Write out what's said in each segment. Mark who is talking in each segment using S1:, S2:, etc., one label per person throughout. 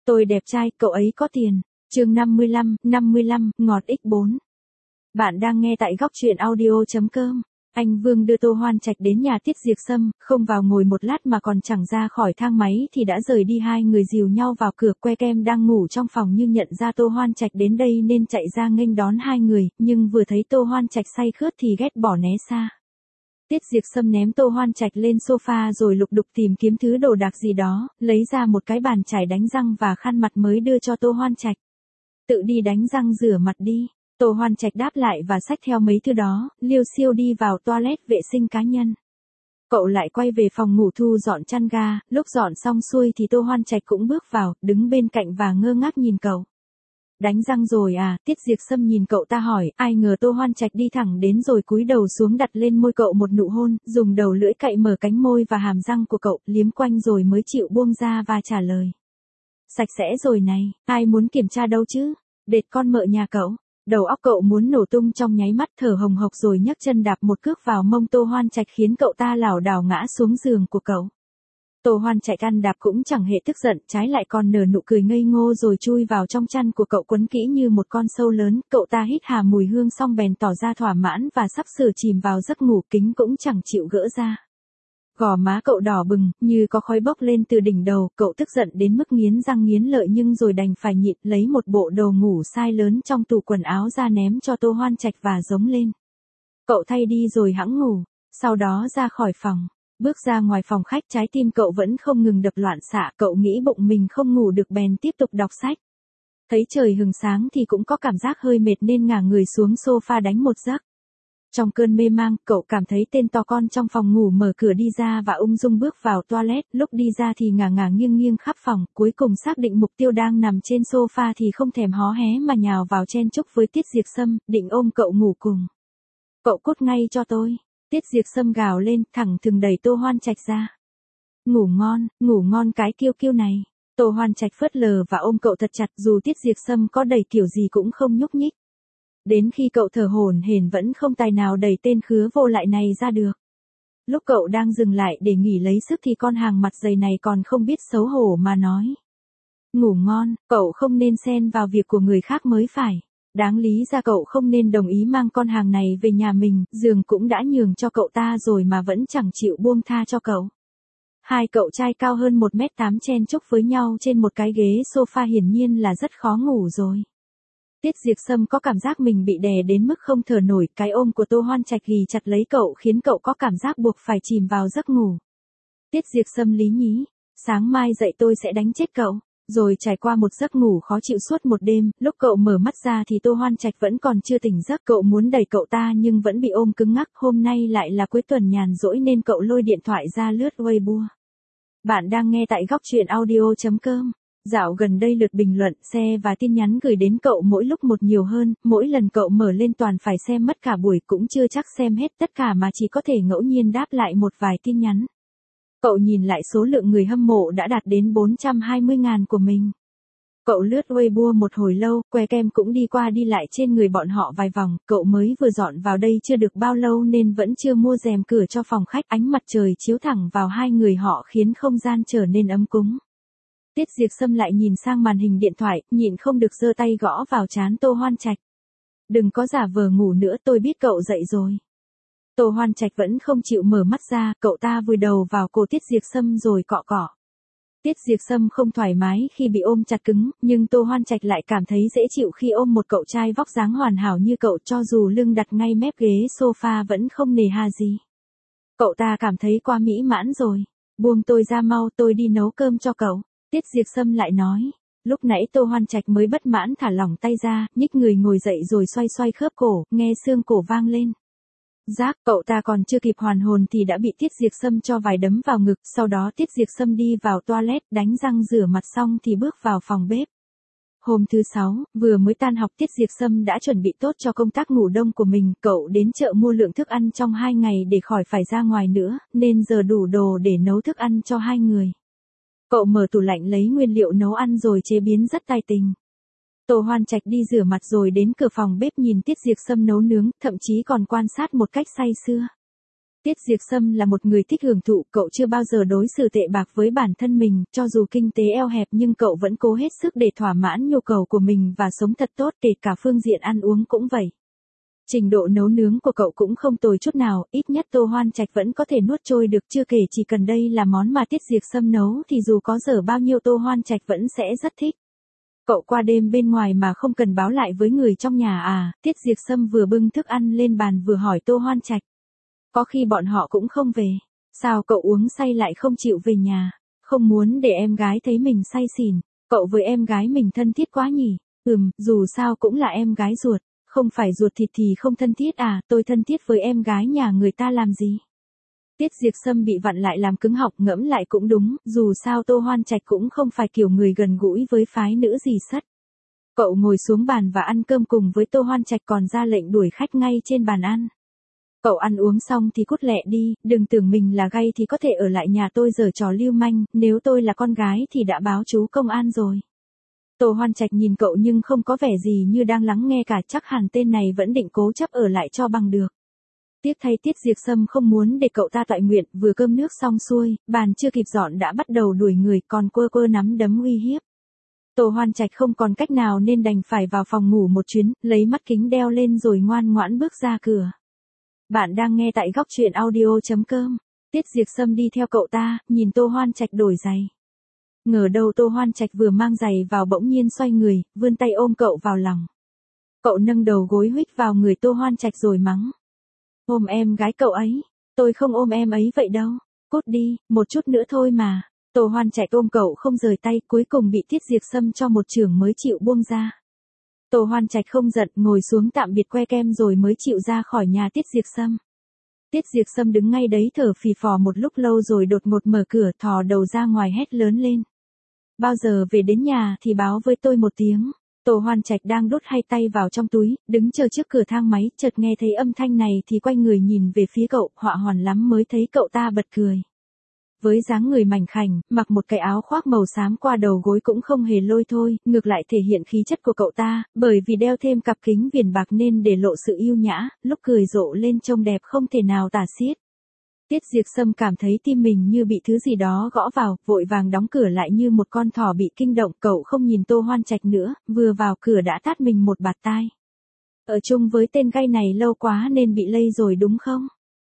S1: Tôi đẹp trai, cậu ấy có tiền. Chương 55, ngọt x4. Bạn đang nghe tại góc truyện audio.com. Anh Vương đưa Tô Hoan Trạch đến nhà Tiết Diệp Sâm, không vào ngồi một lát mà còn chẳng ra khỏi thang máy thì đã rời đi. Hai người dìu nhau vào cửa. Que Kem đang ngủ trong phòng nhưng nhận ra Tô Hoan Trạch đến đây nên chạy ra nghênh đón hai người, nhưng vừa thấy Tô Hoan Trạch say khướt thì ghét bỏ né xa. Tiết Diệp Sâm ném Tô Hoan Trạch lên sofa rồi lục đục tìm kiếm thứ đồ đạc gì đó, lấy ra một cái bàn chải đánh răng và khăn mặt mới đưa cho Tô Hoan Trạch. Tự đi đánh răng rửa mặt đi. Tô Hoan Trạch đáp lại và xách theo mấy thứ đó, liêu xiêu đi vào toilet vệ sinh cá nhân. Cậu lại quay về phòng ngủ thu dọn chăn ga, lúc dọn xong xuôi thì Tô Hoan Trạch cũng bước vào, đứng bên cạnh và ngơ ngác nhìn cậu. Đánh răng rồi à? Tiết Diệp Sâm nhìn cậu ta hỏi, ai ngờ Tô Hoan Trạch đi thẳng đến rồi cúi đầu xuống đặt lên môi cậu một nụ hôn, dùng đầu lưỡi cạy mở cánh môi và hàm răng của cậu, liếm quanh rồi mới chịu buông ra và trả lời. Sạch sẽ rồi này, ai muốn kiểm tra đâu chứ? Đệt con mợ nhà cậu. Đầu óc cậu muốn nổ tung trong nháy mắt, thở hồng hộc rồi nhấc chân đạp một cước vào mông Tô Hoan Trạch khiến cậu ta lảo đảo ngã xuống giường của cậu. Tô Hoan Trạch ăn đạp cũng chẳng hề tức giận, trái lại còn nở nụ cười ngây ngô rồi chui vào trong chăn của cậu quấn kỹ như một con sâu lớn. Cậu ta hít hà mùi hương xong bèn tỏ ra thỏa mãn và sắp sửa chìm vào giấc ngủ, kính cũng chẳng chịu gỡ ra. Gò má cậu đỏ bừng, như có khói bốc lên từ đỉnh đầu, cậu tức giận đến mức nghiến răng nghiến lợi nhưng rồi đành phải nhịn, lấy một bộ đồ ngủ size lớn trong tủ quần áo ra ném cho Tô Hoan Trạch và giống lên. Cậu thay đi rồi hẵng ngủ, sau đó ra khỏi phòng. Bước ra ngoài phòng khách, trái tim cậu vẫn không ngừng đập loạn xạ, cậu nghĩ bụng mình không ngủ được bèn tiếp tục đọc sách. Thấy trời hừng sáng thì cũng có cảm giác hơi mệt nên ngả người xuống sofa đánh một giấc. Trong cơn mê mang, cậu cảm thấy tên to con trong phòng ngủ mở cửa đi ra và ung dung bước vào toilet, lúc đi ra thì ngả ngả nghiêng nghiêng khắp phòng, cuối cùng xác định mục tiêu đang nằm trên sofa thì không thèm hó hé mà nhào vào chen chúc với Tiết Diệp Sâm, định ôm cậu ngủ cùng. Cậu cút ngay cho tôi. Tiết Diệp Sâm gào lên, thẳng thừng đẩy Tô Hoan Trạch ra. Ngủ ngon cái kiêu kiêu này. Tô Hoan Trạch phớt lờ và ôm cậu thật chặt, dù Tiết Diệp Sâm có đẩy kiểu gì cũng không nhúc nhích. Đến khi cậu thở hổn hển vẫn không tài nào đẩy tên khứa vô lại này ra được. Lúc cậu đang dừng lại để nghỉ lấy sức thì con hàng mặt dày này còn không biết xấu hổ mà nói. Ngủ ngon, cậu không nên xen vào việc của người khác mới phải. Đáng lý ra cậu không nên đồng ý mang con hàng này về nhà mình, giường cũng đã nhường cho cậu ta rồi mà vẫn chẳng chịu buông tha cho cậu. Hai cậu trai cao hơn 1m8 chen chúc với nhau trên một cái ghế sofa hiển nhiên là rất khó ngủ rồi. Tiết Diệp Sâm có cảm giác mình bị đè đến mức không thở nổi, cái ôm của Tô Hoan Trạch ghì chặt lấy cậu khiến cậu có cảm giác buộc phải chìm vào giấc ngủ. Tiết Diệp Sâm lý nhí, sáng mai dậy tôi sẽ đánh chết cậu. Rồi trải qua một giấc ngủ khó chịu suốt một đêm, lúc cậu mở mắt ra thì Tô Hoan Trạch vẫn còn chưa tỉnh giấc, cậu muốn đẩy cậu ta nhưng vẫn bị ôm cứng ngắc. Hôm nay lại là cuối tuần nhàn rỗi nên cậu lôi điện thoại ra lướt Weibo. Bạn đang nghe tại góc truyện audio.com. Dạo gần đây lượt bình luận, share và tin nhắn gửi đến cậu mỗi lúc một nhiều hơn, mỗi lần cậu mở lên toàn phải xem mất cả buổi, cũng chưa chắc xem hết tất cả mà chỉ có thể ngẫu nhiên đáp lại một vài tin nhắn. Cậu nhìn lại số lượng người hâm mộ đã đạt đến 420.000 của mình. Cậu lướt Weibo một hồi lâu, Que Kem cũng đi qua đi lại trên người bọn họ vài vòng, cậu mới vừa dọn vào đây chưa được bao lâu nên vẫn chưa mua rèm cửa cho phòng khách, ánh mặt trời chiếu thẳng vào hai người họ khiến không gian trở nên ấm cúng. Tiết Diệp Sâm lại nhìn sang màn hình điện thoại, nhịn không được giơ tay gõ vào trán Tô Hoan Trạch. Đừng có giả vờ ngủ nữa, tôi biết cậu dậy rồi. Tô Hoan Trạch vẫn không chịu mở mắt ra, cậu ta vùi đầu vào cổ Tiết Diệp Sâm rồi cọ cọ. Tiết Diệp Sâm không thoải mái khi bị ôm chặt cứng, nhưng Tô Hoan Trạch lại cảm thấy dễ chịu khi ôm một cậu trai vóc dáng hoàn hảo như cậu, cho dù lưng đặt ngay mép ghế sofa vẫn không nề hà gì. Cậu ta cảm thấy quá mỹ mãn rồi. Buông tôi ra mau, tôi đi nấu cơm cho cậu. Tiết Diệp Sâm lại nói. Lúc nãy Tô Hoan Trạch mới bất mãn thả lỏng tay ra, nhích người ngồi dậy rồi xoay xoay khớp cổ, nghe xương cổ vang lên. Rác, cậu ta còn chưa kịp hoàn hồn thì đã bị Tiết Diệp Sâm cho vài đấm vào ngực, sau đó Tiết Diệp Sâm đi vào toilet, đánh răng rửa mặt xong thì bước vào phòng bếp. Hôm thứ 6, vừa mới tan học Tiết Diệp Sâm đã chuẩn bị tốt cho công tác ngủ đông của mình, cậu đến chợ mua lượng thức ăn trong 2 ngày để khỏi phải ra ngoài nữa, nên giờ đủ đồ để nấu thức ăn cho hai người. Cậu mở tủ lạnh lấy nguyên liệu nấu ăn rồi chế biến rất tài tình. Tô Hoan Trạch đi rửa mặt rồi đến cửa phòng bếp nhìn Tiết Diệp Sâm nấu nướng, thậm chí còn quan sát một cách say sưa. Tiết Diệp Sâm là một người thích hưởng thụ, cậu chưa bao giờ đối xử tệ bạc với bản thân mình, cho dù kinh tế eo hẹp nhưng cậu vẫn cố hết sức để thỏa mãn nhu cầu của mình và sống thật tốt, kể cả phương diện ăn uống cũng vậy. Trình độ nấu nướng của cậu cũng không tồi chút nào, ít nhất Tô Hoan Trạch vẫn có thể nuốt trôi được, chưa kể chỉ cần đây là món mà Tiết Diệp Sâm nấu thì dù có dở bao nhiêu Tô Hoan Trạch vẫn sẽ rất thích. Cậu qua đêm bên ngoài mà không cần báo lại với người trong nhà à? Tiết Diệp Sâm vừa bưng thức ăn lên bàn vừa hỏi Tô Hoan Trạch. Có khi bọn họ cũng không về. Sao cậu uống say lại không chịu về nhà? Không muốn để em gái thấy mình say xỉn. Cậu với em gái mình thân thiết quá nhỉ? Dù sao cũng là em gái ruột. Không phải ruột thịt thì không thân thiết à? Tôi thân thiết với em gái nhà người ta làm gì? Tiết Diệp Sâm bị vặn lại làm cứng họng, ngẫm lại cũng đúng, dù sao Tô Hoan Trạch cũng không phải kiểu người gần gũi với phái nữ gì sất. Cậu ngồi xuống bàn và ăn cơm cùng với Tô Hoan Trạch, còn ra lệnh đuổi khách ngay trên bàn ăn. Cậu ăn uống xong thì cút lẹ đi, đừng tưởng mình là gay thì có thể ở lại nhà tôi giở trò lưu manh, nếu tôi là con gái thì đã báo chú công an rồi. Tô Hoan Trạch nhìn cậu nhưng không có vẻ gì như đang lắng nghe cả, chắc hẳn tên này vẫn định cố chấp ở lại cho bằng được. Tiếc thay Tiết Diệp Sâm không muốn để cậu ta toại nguyện, vừa cơm nước xong xuôi, bàn chưa kịp dọn đã bắt đầu đuổi người, còn quơ quơ nắm đấm uy hiếp. Tô Hoan Trạch không còn cách nào nên đành phải vào phòng ngủ một chuyến, lấy mắt kính đeo lên rồi ngoan ngoãn bước ra cửa. Bạn đang nghe tại góc truyện audio.com. Tiết Diệp Sâm đi theo cậu ta, nhìn Tô Hoan Trạch đổi giày. Ngờ đâu Tô Hoan Trạch vừa mang giày vào bỗng nhiên xoay người, vươn tay ôm cậu vào lòng. Cậu nâng đầu gối huých vào người Tô Hoan Trạch rồi mắng. Ôm em gái cậu ấy, tôi không ôm em ấy vậy đâu, cút đi, một chút nữa thôi mà. Tô Hoan Trạch ôm cậu không rời tay, cuối cùng bị Tiết Diệp Sâm cho một chưởng mới chịu buông ra. Tô Hoan Trạch không giận, ngồi xuống tạm biệt que kem rồi mới chịu ra khỏi nhà Tiết Diệp Sâm. Tiết Diệp Sâm đứng ngay đấy thở phì phò một lúc lâu rồi đột ngột mở cửa, thò đầu ra ngoài hét lớn lên. Bao giờ về đến nhà thì báo với tôi một tiếng. Tô Hoan Trạch đang đút hai tay vào trong túi, đứng chờ trước cửa thang máy, chợt nghe thấy âm thanh này thì quay người nhìn về phía cậu, họa hoàn lắm mới thấy cậu ta bật cười. Với dáng người mảnh khảnh, mặc một cái áo khoác màu xám qua đầu gối cũng không hề lôi thôi, ngược lại thể hiện khí chất của cậu ta, bởi vì đeo thêm cặp kính viền bạc nên để lộ sự yêu nhã, lúc cười rộ lên trông đẹp không thể nào tả xiết. Tiết Diệp Sâm cảm thấy tim mình như bị thứ gì đó gõ vào, vội vàng đóng cửa lại như một con thỏ bị kinh động, cậu không nhìn Tô Hoan Trạch nữa, vừa vào cửa đã tát mình một bạt tai. Ở chung với tên gay này lâu quá nên bị lây rồi đúng không?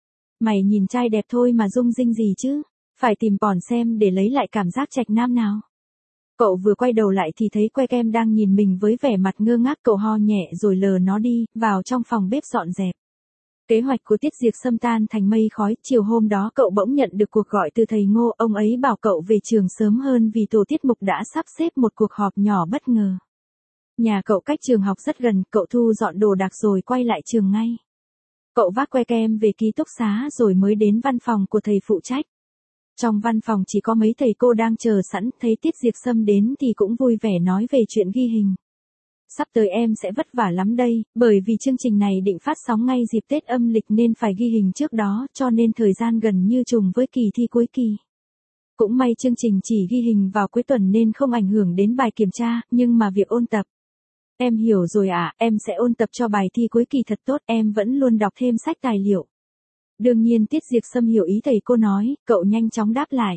S1: Mày nhìn trai đẹp thôi mà rung rinh gì chứ? Phải tìm pòn xem để lấy lại cảm giác trạch nam nào. Cậu vừa quay đầu lại thì thấy que kem đang nhìn mình với vẻ mặt ngơ ngác, cậu ho nhẹ rồi lờ nó đi, vào trong phòng bếp dọn dẹp. Kế hoạch của Tiết Diệp Sâm tan thành mây khói, chiều hôm đó cậu bỗng nhận được cuộc gọi từ thầy Ngô, ông ấy bảo cậu về trường sớm hơn vì tổ tiết mục đã sắp xếp một cuộc họp nhỏ bất ngờ. Nhà cậu cách trường học rất gần, cậu thu dọn đồ đạc rồi quay lại trường ngay. Cậu vác que kem về ký túc xá rồi mới đến văn phòng của thầy phụ trách. Trong văn phòng chỉ có mấy thầy cô đang chờ sẵn, thấy Tiết Diệp Sâm đến thì cũng vui vẻ nói về chuyện ghi hình. Sắp tới em sẽ vất vả lắm đây, bởi vì chương trình này định phát sóng ngay dịp Tết âm lịch nên phải ghi hình trước đó, cho nên thời gian gần như trùng với kỳ thi cuối kỳ. Cũng may chương trình chỉ ghi hình vào cuối tuần nên không ảnh hưởng đến bài kiểm tra, nhưng mà việc ôn tập. Em hiểu rồi ạ, em sẽ ôn tập cho bài thi cuối kỳ thật tốt, em vẫn luôn đọc thêm sách tài liệu. Đương nhiên Tiết Diệp Sâm hiểu ý thầy cô nói, cậu nhanh chóng đáp lại.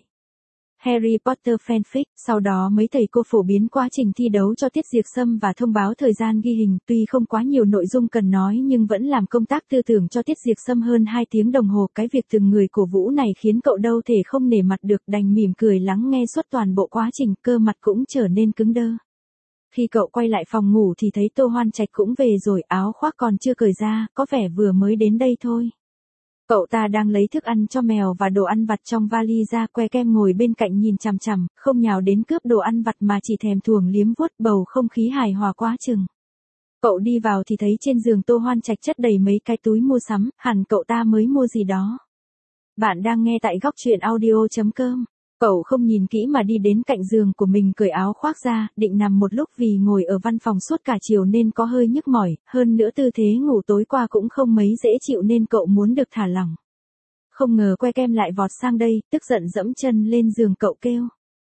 S1: Harry Potter fanfic, sau đó mấy thầy cô phổ biến quá trình thi đấu cho Tiết Diệp Sâm và thông báo thời gian ghi hình, tuy không quá nhiều nội dung cần nói nhưng vẫn làm công tác tư tưởng cho Tiết Diệp Sâm hơn 2 tiếng đồng hồ, cái việc từng người cổ vũ này khiến cậu đâu thể không nể mặt được, đành mỉm cười lắng nghe suốt toàn bộ quá trình, cơ mặt cũng trở nên cứng đơ. Khi cậu quay lại phòng ngủ thì thấy Tô Hoan Trạch cũng về rồi, áo khoác còn chưa cởi ra, có vẻ vừa mới đến đây thôi. Cậu ta đang lấy thức ăn cho mèo và đồ ăn vặt trong vali ra, que kem ngồi bên cạnh nhìn chằm chằm, không nhào đến cướp đồ ăn vặt mà chỉ thèm thuồng liếm vuốt, bầu không khí hài hòa quá chừng. Cậu đi vào thì thấy trên giường Tô Hoan Trạch chất đầy mấy cái túi mua sắm, hẳn cậu ta mới mua gì đó. Bạn đang nghe tại góc truyện audio.com. Cậu không nhìn kỹ mà đi đến cạnh giường của mình, cởi áo khoác ra, định nằm một lúc vì ngồi ở văn phòng suốt cả chiều nên có hơi nhức mỏi, hơn nữa tư thế ngủ tối qua cũng không mấy dễ chịu nên cậu muốn được thả lỏng. Không ngờ que kem lại vọt sang đây, tức giận dẫm chân lên giường cậu kêu.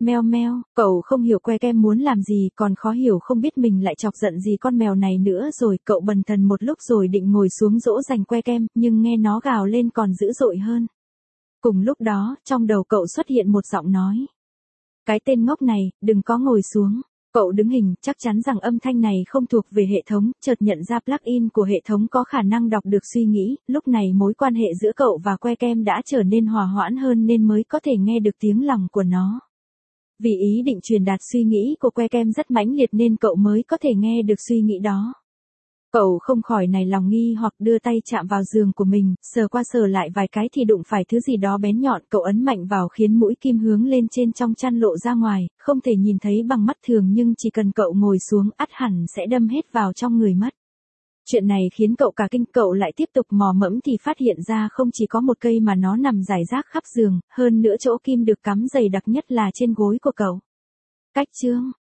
S1: Meo meo, cậu không hiểu que kem muốn làm gì, còn khó hiểu không biết mình lại chọc giận gì con mèo này nữa rồi. Cậu bần thần một lúc rồi định ngồi xuống dỗ dành que kem, nhưng nghe nó gào lên còn dữ dội hơn. Cùng lúc đó, trong đầu cậu xuất hiện một giọng nói. Cái tên ngốc này, đừng có ngồi xuống. Cậu đứng hình, chắc chắn rằng âm thanh này không thuộc về hệ thống, chợt nhận ra plugin của hệ thống có khả năng đọc được suy nghĩ, lúc này mối quan hệ giữa cậu và que kem đã trở nên hòa hoãn hơn nên mới có thể nghe được tiếng lòng của nó. Vì ý định truyền đạt suy nghĩ của que kem rất mãnh liệt nên cậu mới có thể nghe được suy nghĩ đó. Cậu không khỏi nảy lòng nghi hoặc đưa tay chạm vào giường của mình, sờ qua sờ lại vài cái thì đụng phải thứ gì đó bén nhọn. Cậu ấn mạnh vào khiến mũi kim hướng lên trên trong chăn lộ ra ngoài, không thể nhìn thấy bằng mắt thường nhưng chỉ cần cậu ngồi xuống ắt hẳn sẽ đâm hết vào trong người mất. Chuyện này khiến cậu cả kinh, cậu lại tiếp tục mò mẫm thì phát hiện ra không chỉ có một cây mà nó nằm rải rác khắp giường, hơn nữa chỗ kim được cắm dày đặc nhất là trên gối của cậu. Cách chương